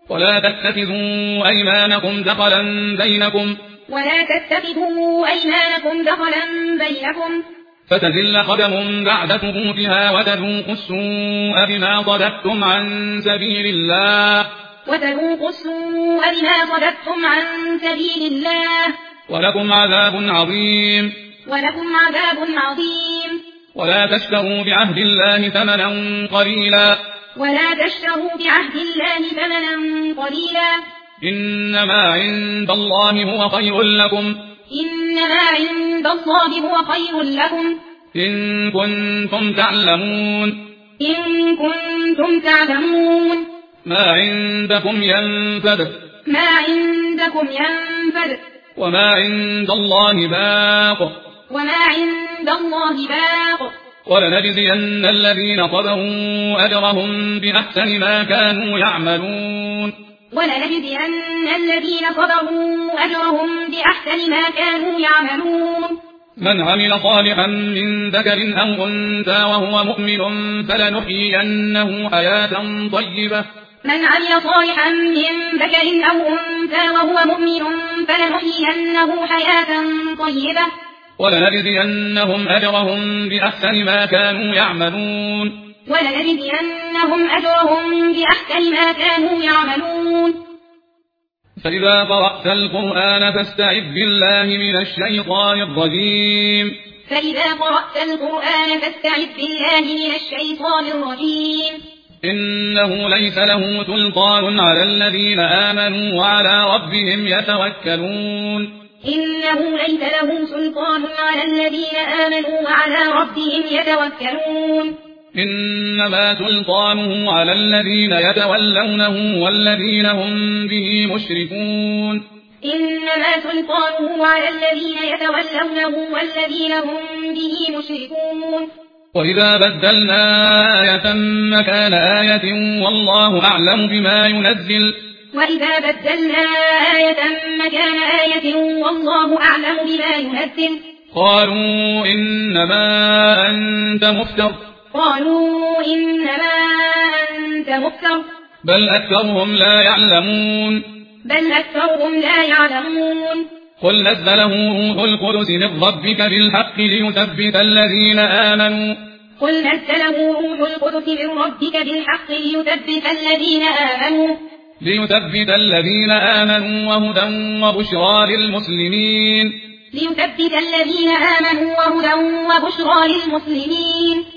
ولا تتخذوا أيمانكم دخلا بينكم فتزل قدم بعد ثبوتها وتذوقوا السوء بما صددتم عن سبيل الله ولكم عذاب عظيم ولا تشتروا بعهد الله ثمنا قليلا إنما عند الله هو خير لكم إن كنتم تعلمون ما عندكم ينفد وما عند الله باق ولنجزين الذين صبروا أجرهم بأحسن ما كانوا يعملون من عمل صالحا من ذكر أو أنثى وهو مؤمن فلنحيينه حياة طيبة ولنجزينهم أجرهم بأحسن ما كانوا يعملون فإذا قرأت القرآن فاستعذ بالله من الشيطان الرجيم إنه ليس له سلطان على الذين آمنوا وعلى ربهم يتوكلون إنما سلطانه على الذين يتولونه والذين هم به مشركون وإذا بدلنا آية مكان آية والله أعلم بما ينزل قالوا إنما أنت مفتر بل أكثرهم لا يعلمون قل نزله روح القدس من ربك بالحق ليثبت الذين آمنوا وهدى وبشرى للمسلمين